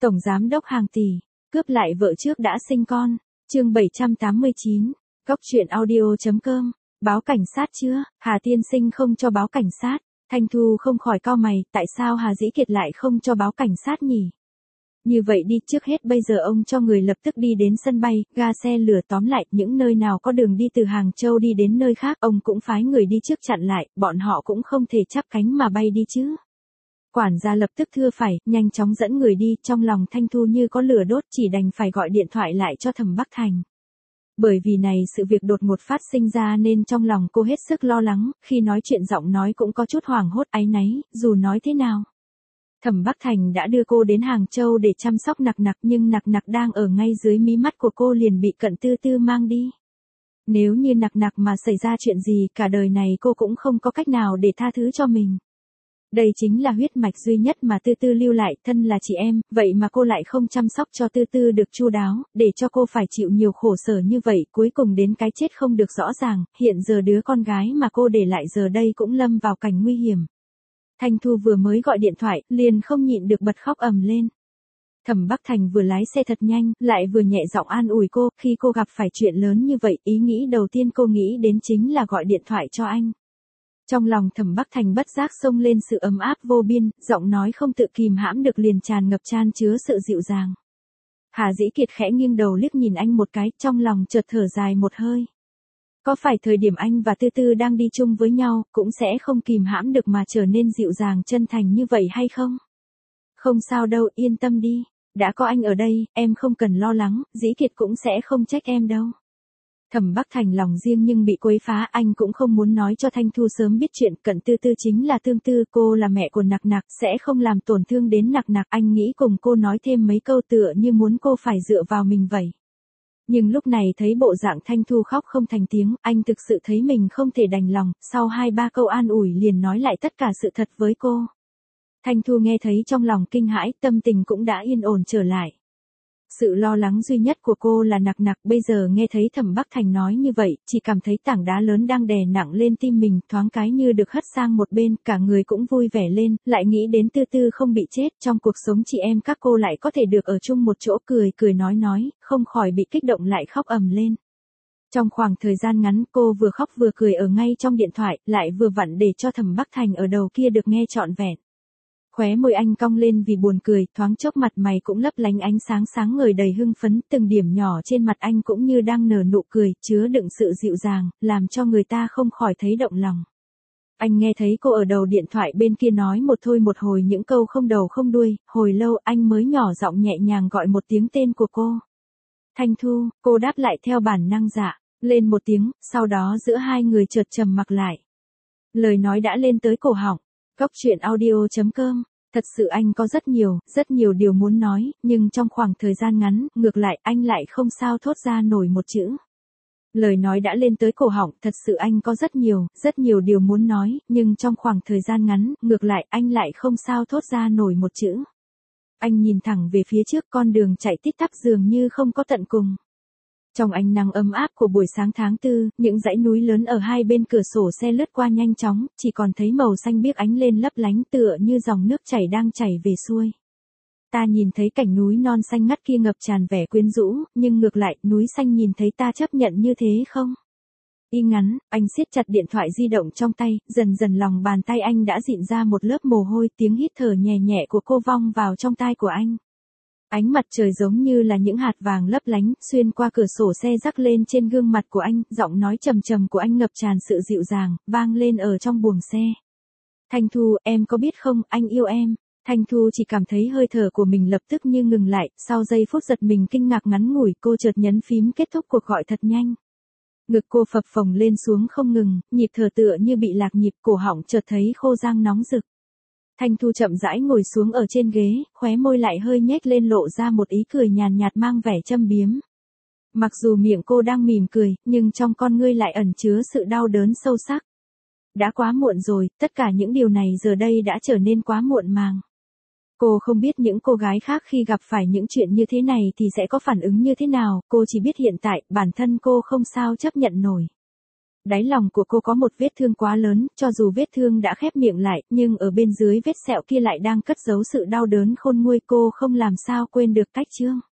Tổng giám đốc hàng tỷ, cướp lại vợ trước đã sinh con. Chương 789. Góc truyện audio.com. Báo cảnh sát chưa? Hà tiên sinh không cho báo cảnh sát. Thanh Thu không khỏi cau mày, tại sao Hà Dĩ Kiệt lại không cho báo cảnh sát nhỉ? Như vậy đi, trước hết bây giờ ông cho người lập tức đi đến sân bay, ga xe lửa, tóm lại những nơi nào có đường đi từ Hàng Châu đi đến nơi khác, ông cũng phái người đi trước chặn lại, bọn họ cũng không thể chắp cánh mà bay đi chứ. Quản gia lập tức thưa phải, nhanh chóng dẫn người đi, trong lòng Thanh Thu như có lửa đốt, chỉ đành phải gọi điện thoại lại cho Thẩm Bắc Thành. Bởi vì này sự việc đột ngột phát sinh ra nên trong lòng cô hết sức lo lắng, khi nói chuyện giọng nói cũng có chút hoảng hốt áy náy, dù nói thế nào. Thẩm Bắc Thành đã đưa cô đến Hàng Châu để chăm sóc Nặc Nặc, nhưng Nặc Nặc đang ở ngay dưới mí mắt của cô liền bị Cận Tư Tư mang đi. Nếu như Nặc Nặc mà xảy ra chuyện gì, cả đời này cô cũng không có cách nào để tha thứ cho mình. Đây chính là huyết mạch duy nhất mà Tư Tư lưu lại, thân là chị em, vậy mà cô lại không chăm sóc cho Tư Tư được chu đáo, để cho cô phải chịu nhiều khổ sở như vậy, cuối cùng đến cái chết không được rõ ràng, hiện giờ đứa con gái mà cô để lại giờ đây cũng lâm vào cảnh nguy hiểm. Thanh Thu vừa mới gọi điện thoại, liền không nhịn được bật khóc ầm lên. Thẩm Bắc Thành vừa lái xe thật nhanh, lại vừa nhẹ giọng an ủi cô, khi cô gặp phải chuyện lớn như vậy, ý nghĩ đầu tiên cô nghĩ đến chính là gọi điện thoại cho anh. Trong lòng Thẩm Bắc Thành bất giác xông lên sự ấm áp vô biên, giọng nói không tự kìm hãm được liền tràn ngập chan chứa sự dịu dàng. Hà Dĩ Kiệt khẽ nghiêng đầu liếc nhìn anh một cái, trong lòng chợt thở dài một hơi. Có phải thời điểm anh và Tư Tư đang đi chung với nhau, cũng sẽ không kìm hãm được mà trở nên dịu dàng chân thành như vậy hay không? Không sao đâu, yên tâm đi, đã có anh ở đây, em không cần lo lắng, Dĩ Kiệt cũng sẽ không trách em đâu. Thẩm Bắc Thành lòng riêng nhưng bị quấy phá, anh cũng không muốn nói cho Thanh Thu sớm biết chuyện, Cận Tư Tư chính là Tương Tư, cô là mẹ của Nặc Nặc, sẽ không làm tổn thương đến Nặc Nặc, anh nghĩ cùng cô nói thêm mấy câu tựa như muốn cô phải dựa vào mình vậy. Nhưng lúc này thấy bộ dạng Thanh Thu khóc không thành tiếng, anh thực sự thấy mình không thể đành lòng, sau 2-3 câu an ủi liền nói lại tất cả sự thật với cô. Thanh Thu nghe thấy trong lòng kinh hãi, tâm tình cũng đã yên ổn trở lại. Sự lo lắng duy nhất của cô là Nặc Nặc, bây giờ nghe thấy Thẩm Bắc Thành nói như vậy, chỉ cảm thấy tảng đá lớn đang đè nặng lên tim mình, thoáng cái như được hất sang một bên, cả người cũng vui vẻ lên, lại nghĩ đến Tư Tư không bị chết, trong cuộc sống chị em các cô lại có thể được ở chung một chỗ, cười nói, không khỏi bị kích động lại khóc ầm lên. Trong khoảng thời gian ngắn, cô vừa khóc vừa cười ở ngay trong điện thoại, lại vừa vặn để cho Thẩm Bắc Thành ở đầu kia được nghe trọn vẹn. Khóe môi anh cong lên vì buồn cười, thoáng chốc mặt mày cũng lấp lánh ánh sáng sáng ngời đầy hưng phấn, từng điểm nhỏ trên mặt anh cũng như đang nở nụ cười, chứa đựng sự dịu dàng, làm cho người ta không khỏi thấy động lòng. Anh nghe thấy cô ở đầu điện thoại bên kia nói một thôi một hồi những câu không đầu không đuôi, hồi lâu anh mới nhỏ giọng nhẹ nhàng gọi một tiếng tên của cô. Thanh Thu, cô đáp lại theo bản năng dạ, lên một tiếng, sau đó giữa hai người chợt trầm mặc lại. Lời nói đã lên tới cổ họng. Góc truyện audio.com. Thật sự anh có rất nhiều điều muốn nói, nhưng trong khoảng thời gian ngắn, ngược lại anh lại không sao thốt ra nổi một chữ. Lời nói đã lên tới cổ họng, thật sự anh có rất nhiều điều muốn nói, nhưng trong khoảng thời gian ngắn, ngược lại anh lại không sao thốt ra nổi một chữ. Anh nhìn thẳng về phía trước, con đường chạy tít tắp dường như không có tận cùng. Trong ánh nắng ấm áp của buổi sáng tháng 4, những dãy núi lớn ở hai bên cửa sổ xe lướt qua nhanh chóng, chỉ còn thấy màu xanh biếc ánh lên lấp lánh tựa như dòng nước chảy đang chảy về xuôi. Ta nhìn thấy cảnh núi non xanh ngắt kia ngập tràn vẻ quyến rũ, nhưng ngược lại, núi xanh nhìn thấy ta chấp nhận như thế không? Y ngắn, anh siết chặt điện thoại di động trong tay, dần dần lòng bàn tay anh đã dịn ra một lớp mồ hôi, tiếng hít thở nhẹ nhẹ của cô vong vào trong tai của anh. Ánh mặt trời giống như là những hạt vàng lấp lánh, xuyên qua cửa sổ xe rắc lên trên gương mặt của anh, giọng nói trầm trầm của anh ngập tràn sự dịu dàng, vang lên ở trong buồng xe. Thanh Thu, em có biết không, anh yêu em. Thanh Thu chỉ cảm thấy hơi thở của mình lập tức như ngừng lại, sau giây phút giật mình kinh ngạc ngắn ngủi, cô chợt nhấn phím kết thúc cuộc gọi thật nhanh. Ngực cô phập phồng lên xuống không ngừng, nhịp thở tựa như bị lạc nhịp, cổ họng chợt thấy khô rang nóng rực. Thanh Thu chậm rãi ngồi xuống ở trên ghế, khóe môi lại hơi nhếch lên lộ ra một ý cười nhàn nhạt mang vẻ châm biếm. Mặc dù miệng cô đang mỉm cười, nhưng trong con ngươi lại ẩn chứa sự đau đớn sâu sắc. Đã quá muộn rồi, tất cả những điều này giờ đây đã trở nên quá muộn màng. Cô không biết những cô gái khác khi gặp phải những chuyện như thế này thì sẽ có phản ứng như thế nào, cô chỉ biết hiện tại, bản thân cô không sao chấp nhận nổi. Đáy lòng của cô có một vết thương quá lớn, cho dù vết thương đã khép miệng lại, nhưng ở bên dưới vết sẹo kia lại đang cất giấu sự đau đớn khôn nguôi, cô không làm sao quên được Cách Trương.